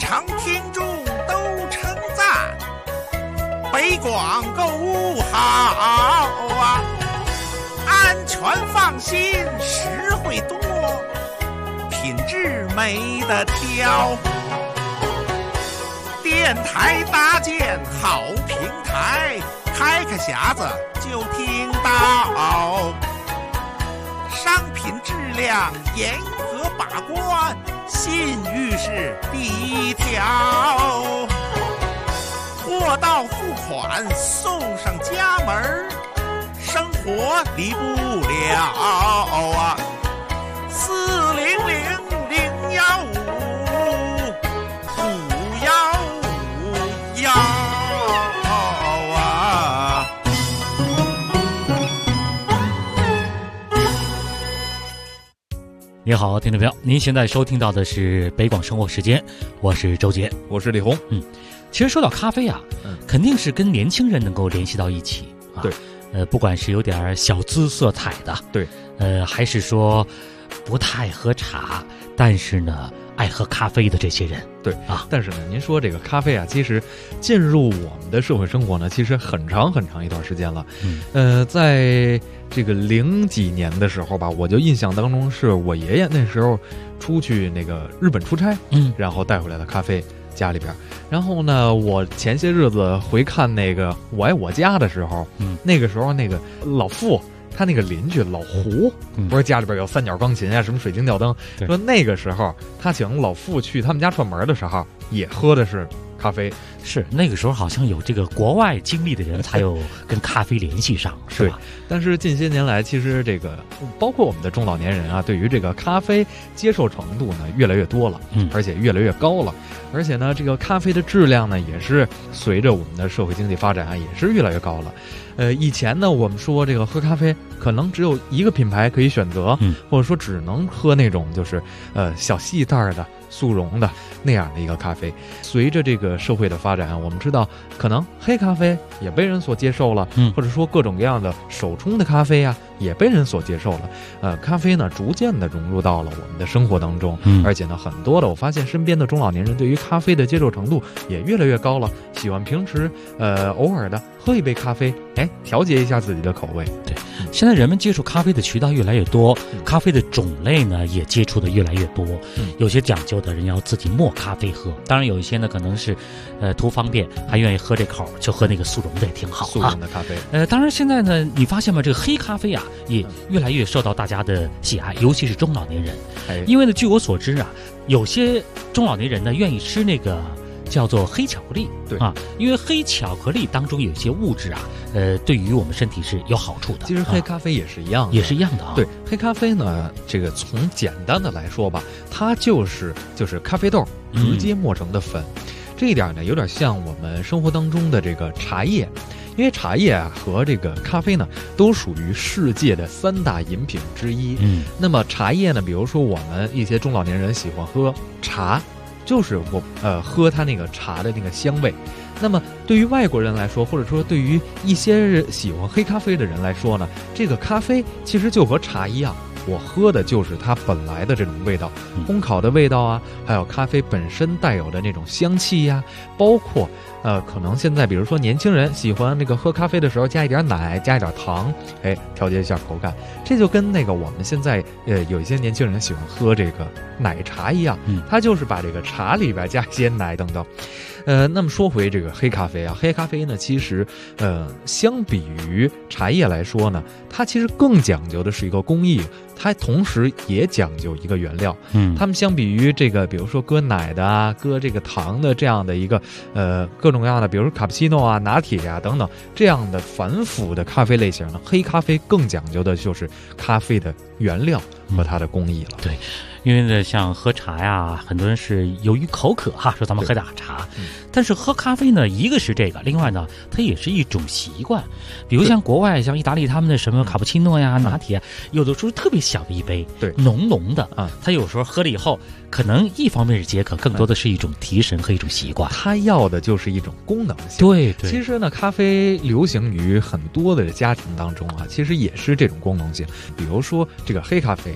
场听众都称赞，北广购物好啊，安全放心，实惠多，品质没得挑。电台搭建好平台，开个匣子就听到，商品质量严格把关，信誉是第一条。货到付款送上家门，生活离不了啊！400-015-515啊！ 你好，听众朋友，您现在收听到的是北广生活时间，我是周杰， 我是李红。 其实说到咖啡啊，肯定是跟年轻人能够联系到一起啊。 对， 不管是有点小资色彩的， 对， 还是说不太喝茶，但是呢爱喝咖啡的这些人， 对啊。 但是呢，您说这个咖啡啊，其实进入我们的社会生活呢，其实很长一段时间了。在这个00几年的时候吧，我就印象当中是我爷爷那时候出去那个日本出差，然后带回来的咖啡家里边。然后呢，我前些日子回看那个《我爱我家》的时候，那个时候那个老傅他那个邻居老胡，不是家里边有三角钢琴啊，什么水晶吊灯，说那个时候他请老傅去他们家串门的时候，也喝的是咖啡。 是那个时候好像有这个国外经历的人才有跟咖啡联系上，是吧？ 但是近些年来，其实这个包括我们的中老年人啊，对于这个咖啡接受程度呢越来越多了，而且越来越高了。而且呢，这个咖啡的质量呢，也是随着我们的社会经济发展啊，也是越来越高了。以前呢，我们说这个喝咖啡可能只有一个品牌可以选择，或者说只能喝那种就是小细袋的速溶的那样的一个咖啡。随着这个社会的发展，我们知道可能黑咖啡也被人所接受了，或者说各种各样的手冲的咖啡啊也被人所接受了。咖啡呢逐渐的融入到了我们的生活当中，而且呢很多的我发现身边的中老年人对于咖啡的接受程度也越来越高了，喜欢平时偶尔的喝一杯咖啡，调节一下自己的口味。 对，现在人们接触咖啡的渠道越来越多，咖啡的种类呢也接触的越来越多。有些讲究的人要自己磨咖啡喝，当然有一些呢可能是图方便，还愿意喝这口就喝那个速溶的也挺好啊。 速溶的咖啡。 当然现在呢，你发现吗？这个黑咖啡啊也越来越受到大家的喜爱，尤其是中老年人。因为呢，据我所知啊，有些中老年人呢愿意吃那个叫做黑巧克力， 对啊，因为黑巧克力当中有一些物质啊，对于我们身体是有好处的。 其实黑咖啡也是一样的， 也是一样的啊。 对，黑咖啡呢，这个从简单的来说吧，它就是咖啡豆直接磨成的粉。这一点呢，有点像我们生活当中的这个茶叶。因为茶叶啊和这个咖啡呢，都属于世界的3大饮品之一。那么茶叶呢，比如说我们一些中老年人喜欢喝茶，就是喝它那个茶的那个香味。那么对于外国人来说，或者说对于一些喜欢黑咖啡的人来说呢，这个咖啡其实就和茶一样，我喝的就是它本来的这种味道，烘烤的味道啊，还有咖啡本身带有的那种香气呀，包括可能现在比如说年轻人喜欢那个喝咖啡的时候加一点奶，加一点糖，调节一下口感。这就跟那个我们现在有一些年轻人喜欢喝这个奶茶一样，他就是把这个茶里边加一些奶等等。那么说回这个黑咖啡啊，黑咖啡呢，其实相比于茶叶来说呢，它其实更讲究的是一个工艺，它同时也讲究一个原料。它们相比于这个，比如说搁奶的啊，搁这个糖的这样的一个各种各样的，比如说卡布奇诺啊、拿铁啊等等这样的繁复的咖啡类型呢，黑咖啡更讲究的就是咖啡的原料和它的工艺了。 对。因为呢，像喝茶呀，很多人是由于口渴哈，说咱们喝点茶。但是喝咖啡呢，一个是这个，另外呢，它也是一种习惯。比如像国外，像意大利他们的什么卡布奇诺呀、拿铁，有的时候特别小的一杯， 对， 浓浓的啊。他有时候喝了以后，可能一方面是解渴，更多的是一种提神和一种习惯。 他要的就是一种功能性。 对对。 其实呢，咖啡流行于很多的家庭当中啊，其实也是这种功能性。比如说这个黑咖啡，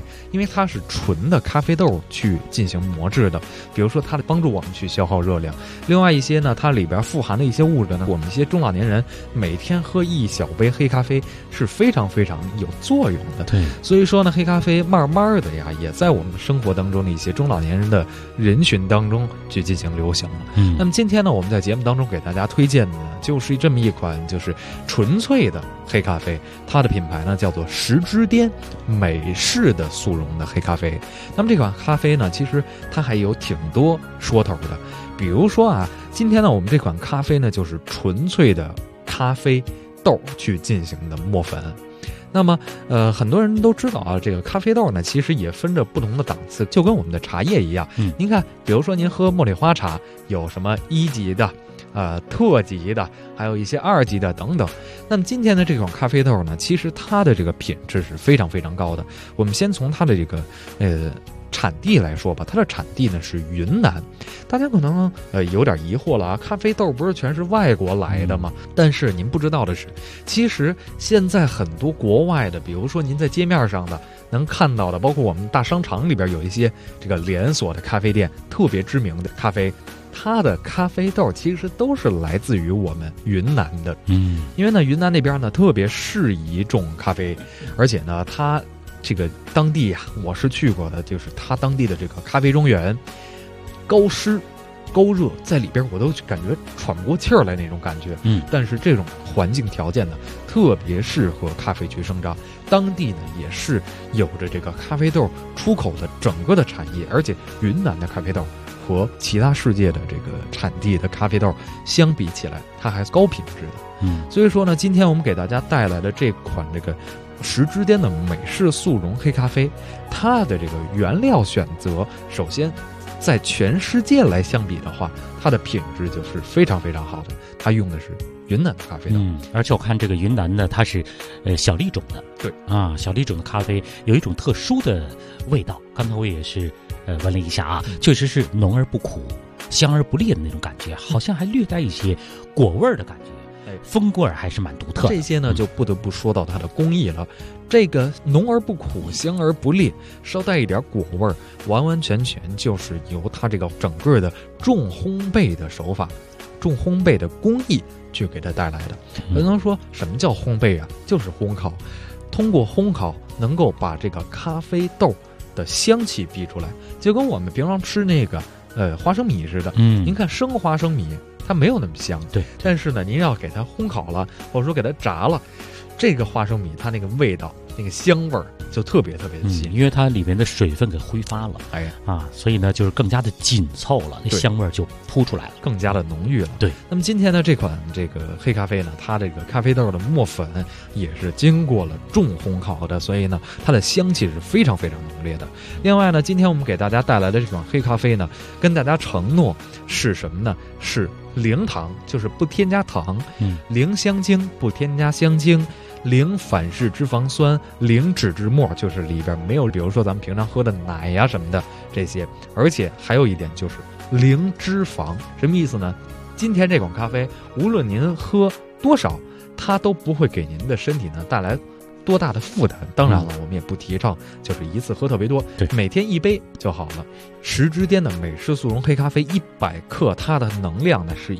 因为它是纯的咖啡豆去进行磨制的，比如说它帮助我们去消耗热量。另外一些呢，它里边富含的一些物质呢，我们一些中老年人每天喝1小杯黑咖啡是非常非常有作用的。 对， 所以说呢，黑咖啡慢慢的呀，也在我们生活当中的一些中老年人的人群当中去进行流行了。那么今天呢，我们在节目当中给大家推荐的就是这么一款就是纯粹的黑咖啡，它的品牌呢叫做10之巅美式的速溶的黑咖啡。那么这款咖啡呢，其实它还有挺多说头的，比如说啊，今天呢我们这款咖啡呢就是纯粹的咖啡豆去进行的磨粉。那么很多人都知道啊，这个咖啡豆呢其实也分着不同的档次，就跟我们的茶叶一样。您看，比如说您喝茉莉花茶，有什么1级的特级的，还有一些2级的等等。那么今天的这款咖啡豆呢，其实它的这个品质是非常非常高的。我们先从它的这个产地来说吧，它的产地呢是云南。大家可能有点疑惑了啊，咖啡豆不是全是外国来的吗？但是您不知道的是，其实现在很多国外的，比如说您在街面上的能看到的，包括我们大商场里边有一些这个连锁的咖啡店，特别知名的咖啡，它的咖啡豆其实都是来自于我们云南的。因为呢云南那边呢特别适宜种咖啡，而且呢它这个当地啊，我是去过的，就是它当地的这个咖啡庄园，高湿高热，在里边我都感觉喘不过气儿来那种感觉。但是这种环境条件呢，特别适合咖啡去生长。当地呢也是有着这个咖啡豆出口的整个的产业，而且云南的咖啡豆和其他世界的这个产地的咖啡豆相比起来，它还是高品质的。所以说呢，今天我们给大家带来的这款这个10之巅的美式速溶黑咖啡，它的这个原料选择，首先在全世界来相比的话，它的品质就是非常非常好的。它用的是云南的咖啡豆， 而且我看这个云南的它是小粒种的， 对啊，小粒种的咖啡有一种特殊的味道。刚才我也是闻了一下啊，确实是浓而不苦，香而不烈的那种感觉，好像还略带一些果味的感觉。风味还是蛮独特的。 这些呢就不得不说到它的工艺了。这个浓而不苦，香而不烈，稍带一点果味，完完全全就是由它这个整个的重烘焙的手法、重烘焙的工艺去给它带来的。有人说什么叫烘焙啊？就是烘烤，通过烘烤能够把这个咖啡豆的香气逼出来，就跟我们平常吃那个花生米似的。您看生花生米它没有那么香， 对， 但是呢您要给它烘烤了，或者说给它炸了，这个花生米它那个味道那个香味儿就特别特别的鲜， 因为它里面的水分给挥发了，所以呢就是更加的紧凑了，那香味儿就扑出来了， 更加的浓郁了。 对， 那么今天呢这款这个黑咖啡呢，它这个咖啡豆的磨粉也是经过了重烘烤的，所以呢它的香气是非常非常浓烈的。另外呢，今天我们给大家带来的这款黑咖啡呢，跟大家承诺是什么呢？是零糖，就是不添加糖，零香精，不添加香精，零反式脂肪酸，零脂质末，就是里边没有比如说咱们平常喝的奶呀什么的这些。而且还有一点就是零脂肪。什么意思呢？今天这款咖啡无论您喝多少，它都不会给您的身体呢带来多大的负担。当然了，我们也不提倡就是一次喝特别多，每天1杯就好了。10之巅的美式速溶黑咖啡100克，它的能量呢是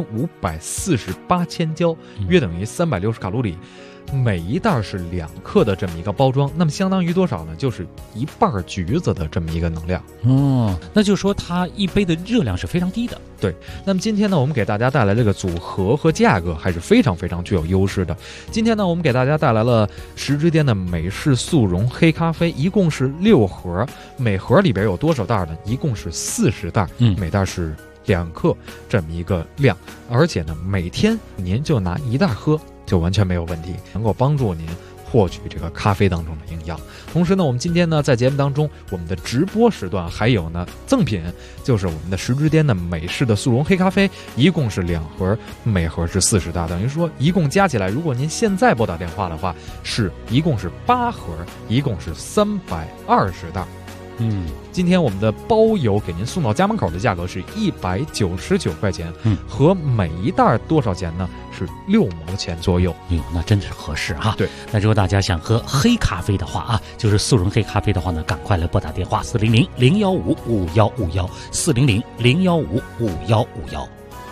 1548千焦，约等于360卡路里。每一袋是2克的这么一个包装，那么相当于多少呢？就是1半橘子的这么一个能量。 那就是说它1杯的热量是非常低的。 对，那么今天呢，我们给大家带来这个组合和价格还是非常非常具有优势的。今天呢，我们给大家带来了10之巅的美式速溶黑咖啡，一共是6盒，每盒里边有多少袋呢？一共是40袋，每袋是2克这么一个量，而且呢，每天您就拿1袋喝，就完全没有问题，能够帮助您获取这个咖啡当中的营养。同时呢，我们今天呢在节目当中，我们的直播时段还有呢赠品，就是我们的10之巅的美式的速溶黑咖啡，一共是2盒，每盒是40袋，等于说一共加起来，如果您现在拨打电话的话，一共是8盒，一共是320袋。 今天我们的包邮给您送到家门口的价格是199块钱，和每一袋多少钱呢？是6毛钱左右。 那真是合适哈。 对， 那如果大家想喝黑咖啡的话啊，就是速溶黑咖啡的话呢，赶快来拨打电话400-015-5151，400-015-5151。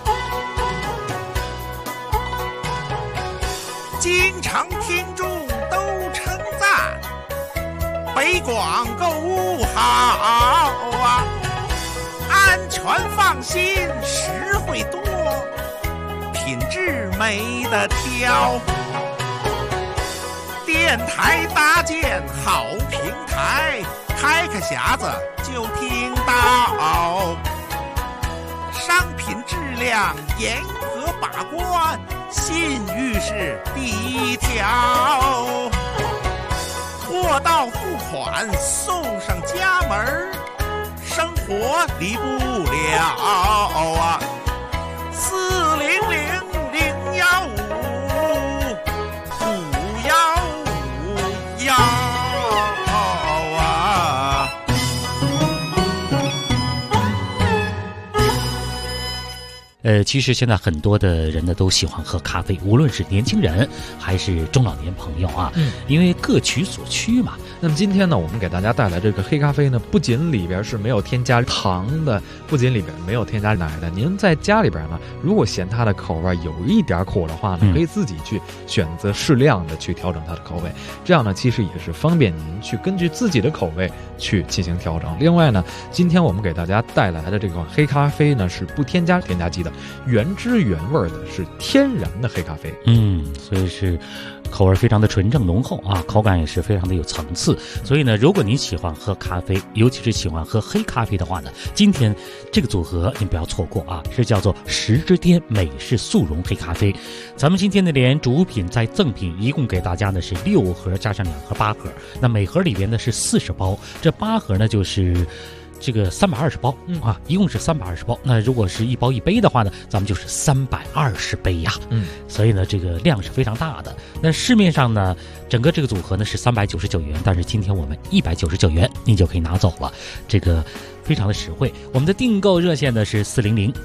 京城听众都称赞，北广购物好啊，安全放心，实惠多，品质没得挑。电台搭建好平台，开个匣子就听到，商品质量严格把关，信誉是第一条，货到付款送上家门，生活离不了啊！400-015-5151啊！ 其实现在很多的人呢都喜欢喝咖啡，无论是年轻人还是中老年朋友啊，因为各取所需嘛。 那么今天呢，我们给大家带来这个黑咖啡呢，不仅里边是没有添加糖的，不仅里边没有添加奶的，您在家里边呢，如果嫌它的口味有一点苦的话呢，可以自己去选择适量的去调整它的口味，这样呢，其实也是方便您去根据自己的口味去进行调整。另外呢，今天我们给大家带来的这个黑咖啡呢，是不添加添加剂的，原汁原味的，是天然的黑咖啡。 所以是口味非常的纯正浓厚啊，口感也是非常的有层次。所以呢，如果您喜欢喝咖啡，尤其是喜欢喝黑咖啡的话呢，今天这个组合您不要错过啊，是叫做10之巅美式速溶黑咖啡。咱们今天的连主品再赠品，一共给大家呢是6盒加上2盒8盒，那每盒里边呢是40包，这8盒呢就是这个320包啊，一共是320包。那如果是1包1杯的话呢，咱们就是320杯呀。所以呢，这个量是非常大的。那市面上呢，整个这个组合呢是399元，但是今天我们199元您就可以拿走了，这个非常的实惠。我们的订购热线呢是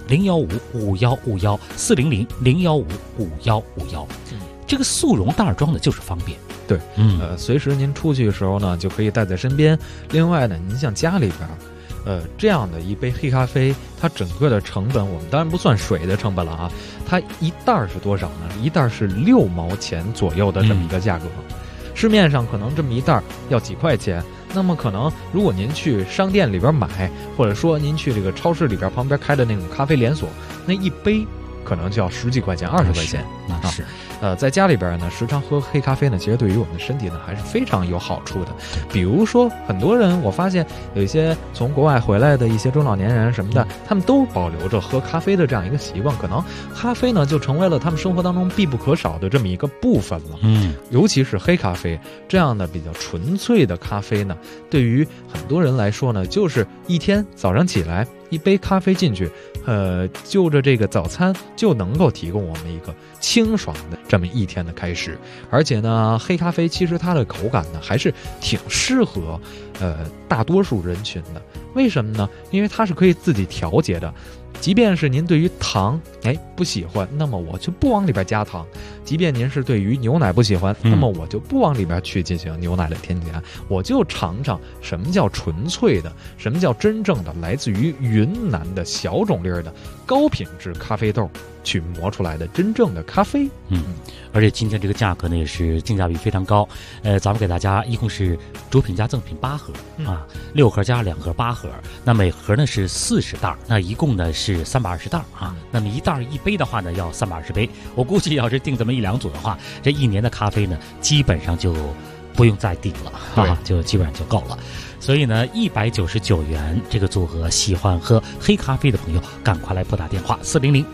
400-015-5151，400-015-5151。这个速溶袋装的就是方便。 对，随时您出去的时候呢，就可以带在身边。另外呢，您像家里边，这样的一杯黑咖啡，它整个的成本，我们当然不算水的成本了啊，它一袋是多少呢？一袋是6毛钱左右的这么一个价格。市面上可能这么一袋要几块钱，那么可能如果您去商店里边买，或者说您去这个超市里边旁边开的那种咖啡连锁，那一杯可能就要10几块钱、20块钱。 那是。 在家里边呢，时常喝黑咖啡呢，其实对于我们的身体呢还是非常有好处的。比如说，很多人我发现有一些从国外回来的一些中老年人什么的，他们都保留着喝咖啡的这样一个习惯，可能咖啡呢就成为了他们生活当中必不可少的这么一个部分了。尤其是黑咖啡这样的比较纯粹的咖啡呢，对于很多人来说呢，就是一天早上起来一杯咖啡进去，就着这个早餐就能够提供我们一个清爽的这么一天的开始。而且呢，黑咖啡其实它的口感呢还是挺适合大多数人群的。为什么呢？因为它是可以自己调节的。即便是您对于糖不喜欢，那么我就不往里边加糖；即便您是对于牛奶不喜欢，那么我就不往里边去进行牛奶的添加，我就尝尝什么叫纯粹的，什么叫真正的来自于云南的小种粒的高品质咖啡豆去磨出来的真正的咖啡。 而且今天这个价格呢也是性价比非常高。咱们给大家一共是主品加赠品8盒啊，6盒加2盒8盒，那每盒呢是40袋，那一共呢是320袋啊。那么一袋一杯的话呢要320杯，我估计要是订这么1、2组的话，这1年的咖啡呢基本上就不用再订了啊，就基本上就够了。所以呢，199元这个组合，喜欢喝黑咖啡的朋友，赶快来拨打电话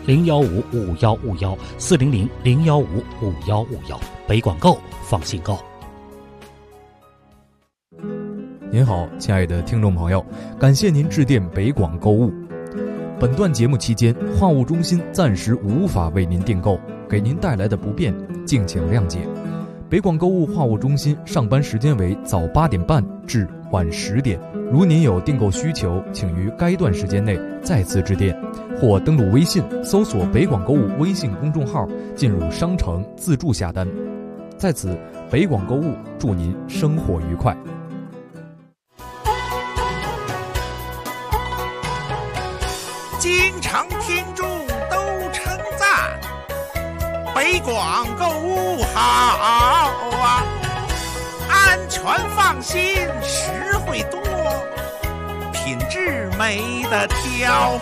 400-015-5151，400-015-5151，北广购，放心购。 您好，亲爱的听众朋友，感谢您致电北广购物。本段节目期间，话务中心暂时无法为您订购，给您带来的不便，敬请谅解。北广购物话务中心上班时间为早8点半至晚10点。如您有订购需求，请于该段时间内再次致电，或登录微信搜索北广购物微信公众号，进入商城自助下单。在此，北广购物祝您生活愉快。 京城听众都称赞，北广购物好啊，安全放心，实惠多，品质没得挑。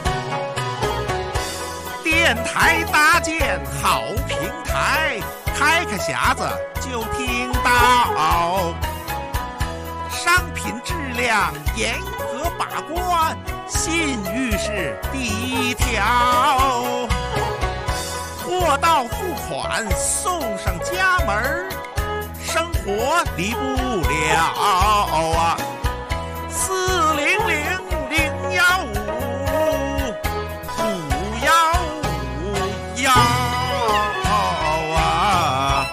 电台搭建好平台，开个匣子就听到，商品质量严格把关，信誉是第一条。货到付款送上家门，生活离不了啊！400-015-515啊！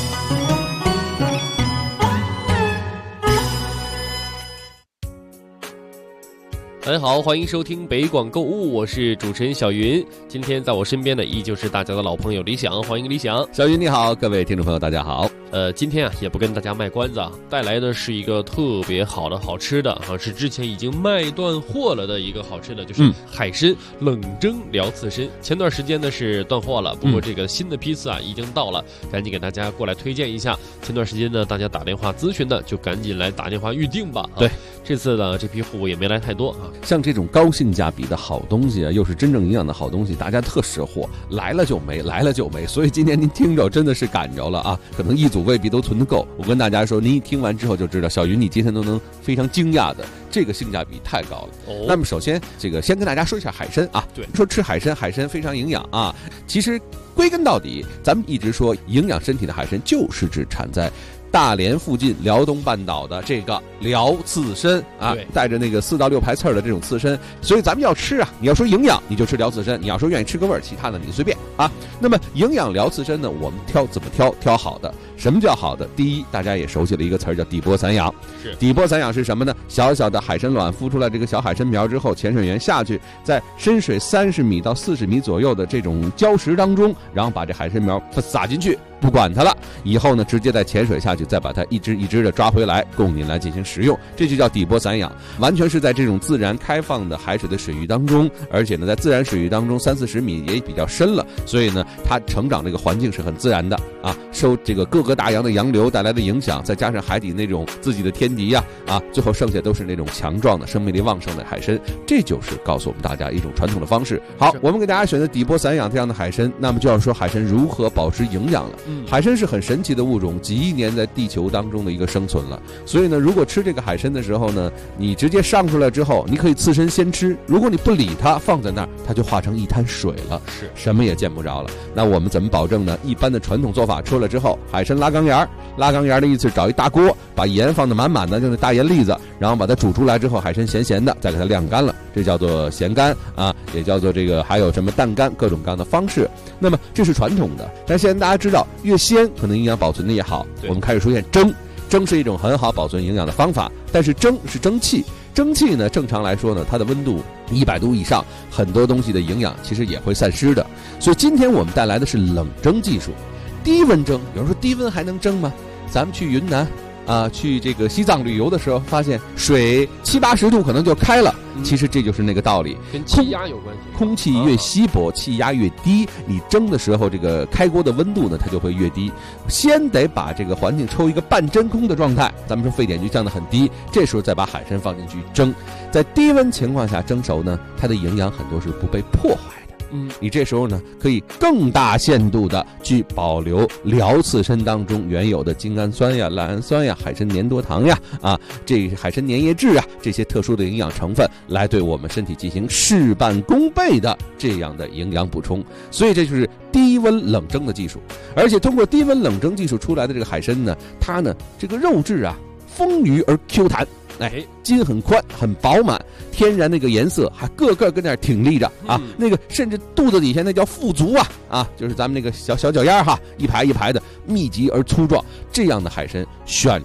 大家好，欢迎收听北广购物，我是主持人小云。今天在我身边的依旧是大家的老朋友李想，欢迎李想。 小云你好，各位听众朋友大家好。 今天也不跟大家卖关子啊，带来的是一个特别好的好吃的啊，是之前已经卖断货了的一个好吃的，就是海参冷蒸辽刺身。前段时间呢是断货了，不过这个新的批次啊已经到了，赶紧给大家过来推荐一下。前段时间呢大家打电话咨询的，就赶紧来打电话预定吧。 对， 这次呢这批货物也没来太多啊。 像这种高性价比的好东西啊，又是真正营养的好东西，大家特识货，来了就没，来了就没。所以今天您听着真的是赶着了啊，可能一组未必都存得够。我跟大家说，您一听完之后就知道，小云你今天都能非常惊讶的，这个性价比太高了。那么首先这个先跟大家说一下海参啊，对，说吃海参，海参非常营养啊。其实归根到底，咱们一直说营养身体的海参，就是指产在大连附近辽东半岛的这个辽刺参啊，带着那个4到6排刺儿的这种刺参，所以咱们要吃啊，你要说营养你就吃辽刺参，你要说愿意吃个味儿，其他的你随便啊。那么营养辽刺参呢，我们怎么挑好的？什么叫好的？第一，大家也熟悉了一个词儿叫底波散养。底波散养是什么呢？小小的海参卵孵出来这个小海参苗之后，潜水员下去，在深水30米到40米左右的这种礁石当中，然后把这海参苗撒进去，不管它了，以后呢直接再潜水下去，再把它一只一只的抓回来，供您来进行食用，这就叫底波散养。完全是在这种自然开放的海水的水域当中，而且呢在自然水域当中30-40米也比较深了，所以呢它成长这个环境是很自然的啊，受这个各个大洋的洋流带来的影响，再加上海底那种自己的天敌啊，最后剩下都是那种强壮的生命力旺盛的海参，这就是告诉我们大家一种传统的方式。好，我们给大家选择底波散养这样的海参，那么就要说海参如何保持营养了。海参是很神奇的物种，几亿年在地球当中的一个生存了，所以呢如果吃这个海参的时候呢，你直接上出来之后，你可以刺身先吃，如果你不理它放在那儿，它就化成一滩水了，是什么也见不着了。那我们怎么保证呢？一般的传统做法，出来之后海参拉缸沿的意思找一大锅，把盐放得满满的，就那大盐粒子，然后把它煮出来之后，海参咸咸的，再给它晾干了，这叫做咸干啊，也叫做这个还有什么淡干，各种各样的方式。那么这是传统的，但现在大家知道越鲜可能营养保存的也好，我们开始出现蒸是一种很好保存营养的方法，但是蒸是蒸汽呢，正常来说呢，它的温度100度以上，很多东西的营养其实也会散失的。所以今天我们带来的是冷蒸技术，低温蒸。有人说低温还能蒸吗？咱们去云南啊，去这个西藏旅游的时候，发现水70-80度可能就开了。其实这就是那个道理， 跟气压有关系。 空气越稀薄，气压越低，你蒸的时候这个开锅的温度呢，它就会越低。先得把这个环境抽一个半真空的状态，咱们说沸点就降得很低，这时候再把海参放进去蒸，在低温情况下蒸熟呢，它的营养很多是不被破坏的。你这时候呢可以更大限度的去保留辽刺参当中原有的精氨酸呀、赖氨酸呀、海参粘多糖呀这海参粘液质啊，这些特殊的营养成分来对我们身体进行事半功倍的这样的营养补充。所以这就是低温冷蒸的技术，而且通过低温冷蒸技术出来的这个海参呢，它呢这个肉质啊丰腴而 Q 弹，筋很宽很饱满，天然那个颜色还个个跟那儿挺立着啊，那个甚至肚子底下那叫腹足啊，就是咱们那个小脚丫一排一排的密集而粗壮，这样的海参选出来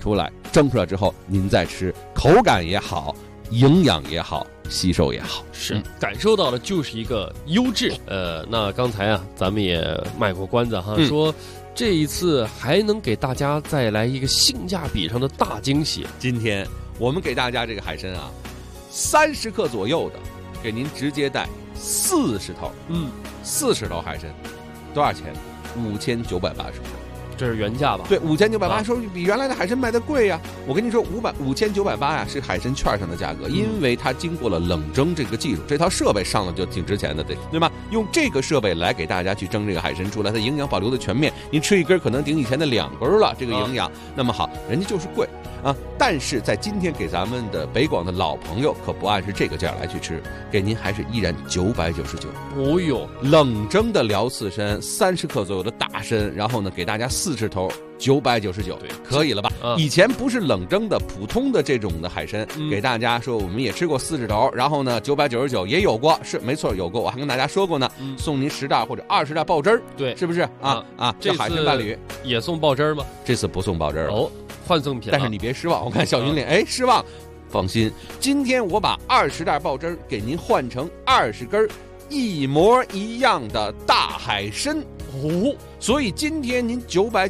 蒸出来之后您再吃，口感也好，营养也好，吸收也好， 是感受到的就是一个优质。那刚才啊，咱们也卖过关子哈，说这一次还能给大家再来一个性价比上的大惊喜。 今天我们给大家这个海参啊，30克左右的，给您直接带40头，40头海参，多少钱？5980。 这是原价吧？ 对，5980说比原来的海参卖的贵呀。我跟你说，5980呀是海参券上的价格，因为它经过了冷蒸这个技术，这套设备上了就挺值钱的，对吧？用这个设备来给大家去蒸这个海参出来，它营养保留的全面，您吃一根可能顶以前的2根了，这个营养。那么好，人家就是贵啊，但是在今天给咱们的北广的老朋友可不按是这个价来去吃，给您还是依然999。 哦哟， 冷蒸的辽刺参30克左右的大参，然后呢给大家40头999，对，可以了吧？以前不是冷蒸的普通的这种的海参，给大家说我们也吃过40头，然后呢999也有过，是没错有过，我还跟大家说过呢，送您10袋或者20袋爆汁儿， 对， 是不是啊？这海参伴侣也送爆汁儿吗？ 这次不送爆汁儿哦，换赠品。 但是你别失望，我看小云脸，失望。放心，今天我把20袋爆汁儿给您换成20根一模一样的大海参哦， 所以今天您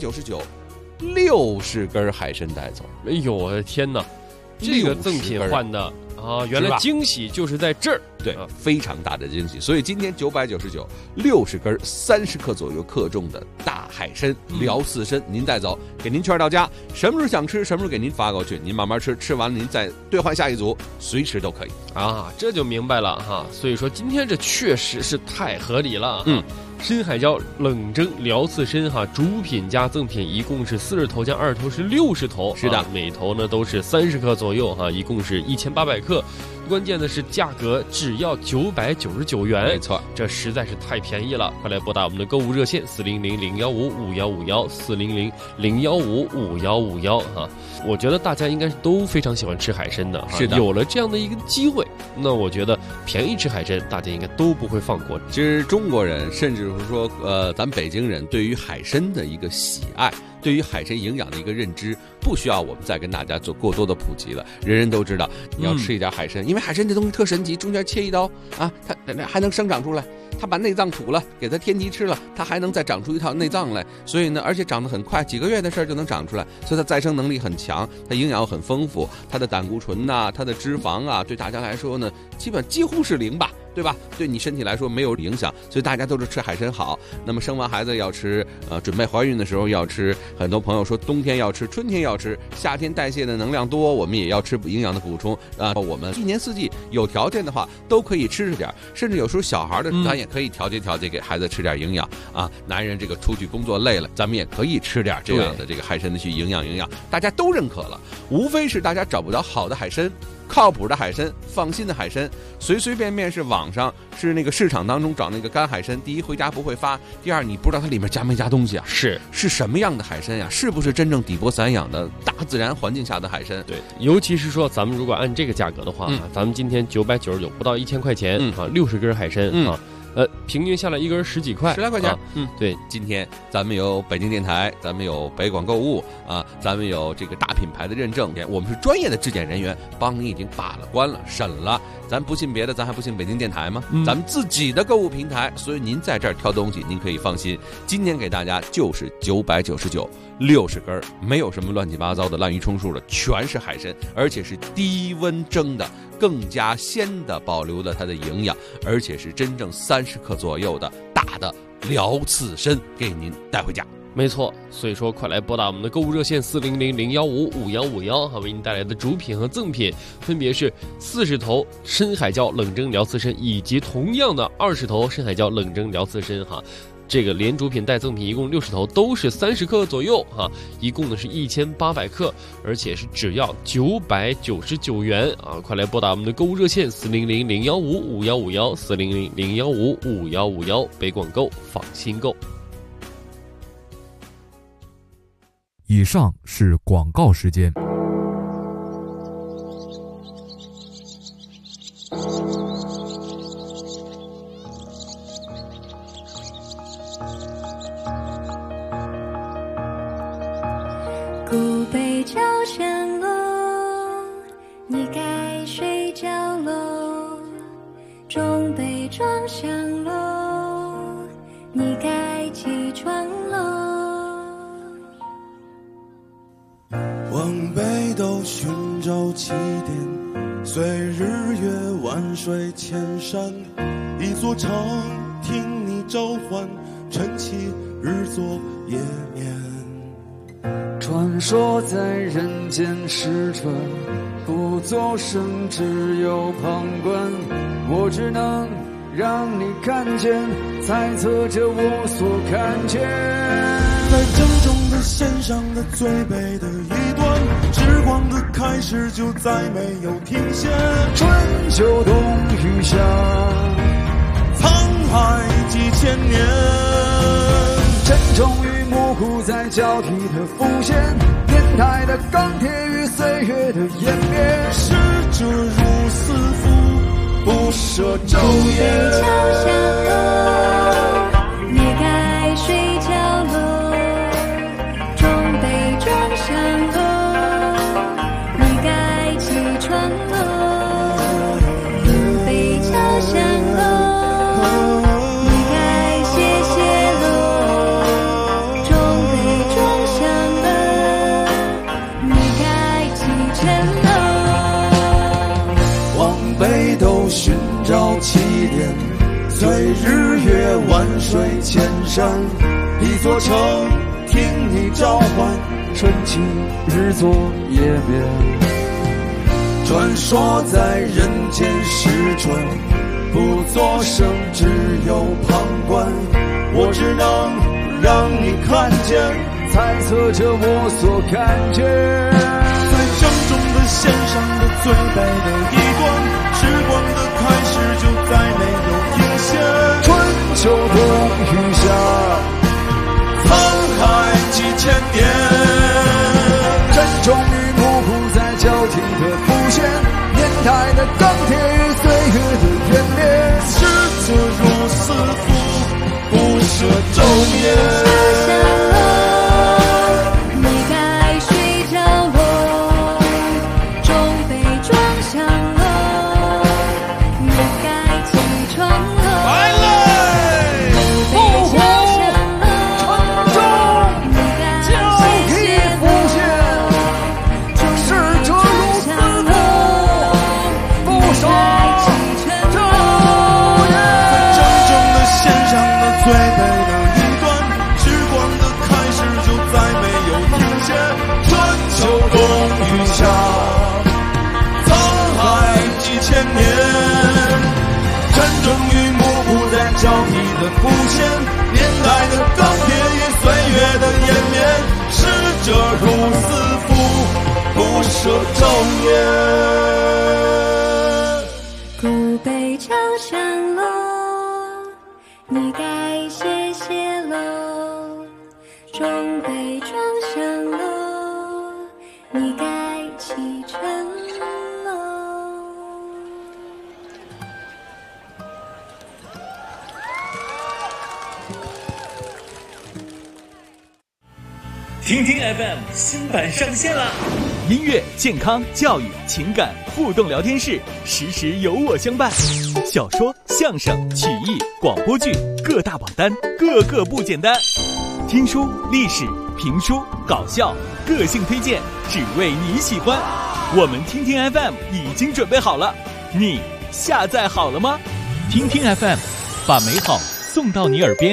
999，60根海参带走。 哎呦我的天哪，这个赠品换的啊，原来惊喜就是在这儿。 对，非常大的惊喜。所以今天999，60根30克左右克重的大海参辽刺参，您带走，给您券到家。什么时候想吃，什么时候给您发过去，您慢慢吃，吃完了您再兑换下一组，随时都可以啊。这就明白了哈。所以说今天这确实是太合理了。深海椒冷蒸辽刺参哈，主品加赠品一共是40头加2头是60头， 是的， 每头呢都是30克左右哈，一共是1800克。关键的是价格只要999元， 没错， 这实在是太便宜了！快来拨打我们的购物热线400-015-5151，400-015-5151哈。我觉得大家应该是都非常喜欢吃海参的， 是的， 有了这样的一个机会，那我觉得便宜吃海参，大家应该都不会放过。 其实中国人，甚至是说咱北京人对于海参的一个喜爱，对于海参营养的一个认知，不需要我们再跟大家做过多的普及了。人人都知道，你要吃一点海参，因为海参这东西特神奇，中间切一刀啊，它还能生长出来。它把内脏吐了，给它天敌吃了，它还能再长出一套内脏来。所以呢，而且长得很快，几个月的事儿就能长出来，所以它再生能力很强，它营养很丰富，它的胆固醇呐，它的脂肪啊，对大家来说呢，几乎是0吧。对吧？对你身体来说没有影响，所以大家都是吃海参好。那么生完孩子要吃，准备怀孕的时候要吃。很多朋友说冬天要吃，春天要吃，夏天代谢的能量多，我们也要吃营养的补充啊。我们一年四季有条件的话都可以吃点，甚至有时候小孩的咱也可以调节调节，给孩子吃点营养啊。男人这个出去工作累了，咱们也可以吃点这样的这个海参的去营养，大家都认可了。无非是大家找不着好的海参。靠谱的海参，放心的海参，随随便便是网上是那个市场当中找那个干海参，第一回家不会发，第二你不知道它里面加没加东西啊？是什么样的海参呀？是不是真正底波散养的大自然环境下的海参？ 对，尤其是说咱们如果按这个价格的话，咱们今天999不到1000块钱啊，60根海参啊。平均下来一根10几块，10 来块钱。对，今天咱们有北京电台，咱们有北广购物啊，咱们有这个大品牌的认证，我们是专业的质检人员，帮你已经把了关了、审了。咱不信别的，咱还不信北京电台吗？咱们自己的购物平台，所以您在这儿挑东西，您可以放心。今天给大家就是999，60根，没有什么乱七八糟的滥竽充数的，全是海参，而且是低温蒸的，更加鲜的保留了它的营养，而且是真正30克左右的大的辽刺参给您带回家。 没错，所以说快来拨打我们的购物热线400-015-5151，为您带来的主品和赠品分别是40头深海椒冷蒸辽刺参，以及同样的20头深海椒冷蒸辽刺参哈。这个连主品带赠品一共60头，都是30克左右哈，一共呢是1800克，而且是只要999元啊！快来拨打我们的购物热线400-015-5151，400-015-5151，北广购，放心购。 以上是广告时间。 古北潮声中北庄上楼，你该起床喽。 往北斗寻找起点，随日月万水千山，一座城听你召唤，晨起日作夜眠。 传说在人间使者，不作声，只有旁观。我只能让你看见，猜测着我所看见。 在正中的线上的最北的一端，时光的开始就再没有停歇。 春秋冬雨夏， 沧海几千年， 沉重与模糊在交替的浮现，年代的钢铁与岁月的湮灭。 逝者如斯夫，不舍昼夜。 桥下楼，你该睡觉喽。中北庄上楼，你该起床喽。北桥上楼，你该歇歇喽。中北庄上楼，你该启程喽。 往北斗寻找起点，随日月万水千山，一座城听你召唤， 春起日作夜眠。 传说在人间时春，不作声，只有旁观。我只能让你看见， 猜测着我所看见。 在正中的线上的最北的一端，时光的开始就再没有停歇。 春秋冬雨夏， 沧海几千年， 沉重与模糊在交替的浮现，年代的钢铁与岁月的湮灭。 逝者如斯夫，不舍昼夜。 你该睡觉喽。中北庄上楼，你该起床喽。 来嘞！ 北桥上楼，你该歇歇喽。中北庄上楼，你该起床喽。 正中的线上的最北的一端，时光的开始就再没有停歇。春秋冬雨夏，沧海几千年，沉重与模糊在交替的浮现，年代的钢铁与岁月的湮灭。逝者如斯夫，不舍昼夜。 古北桥上楼，你该歇歇喽。中北庄上楼，你该启程喽。 听听 FM 新版上线啦！ 音乐、健康、教育、情感互动聊天室，时时有我相伴。小说、相声、曲艺、广播剧，各大榜单，个个不简单。听书、历史、评书、搞笑，个性推荐，只为你喜欢。我们听听 FM 已经准备好了，你下载好了吗？听听 FM， 把美好送到你耳边。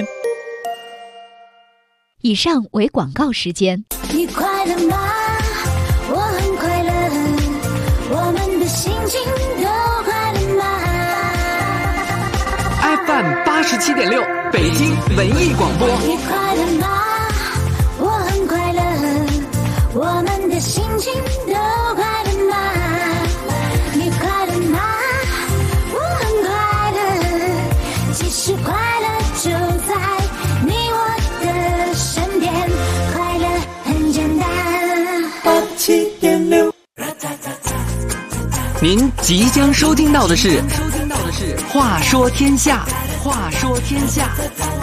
以上为广告时间。 你快乐吗？我很快乐，我们的心情都快乐吗？ FM 87.6，北京文艺广播。 你快乐吗？我很快乐，我们的心情都快乐吗？你快乐吗？我很快乐，其实快乐就在你我的身边，快乐很简单。87.6， 您即将收听到的是《话说天下》，话说天下。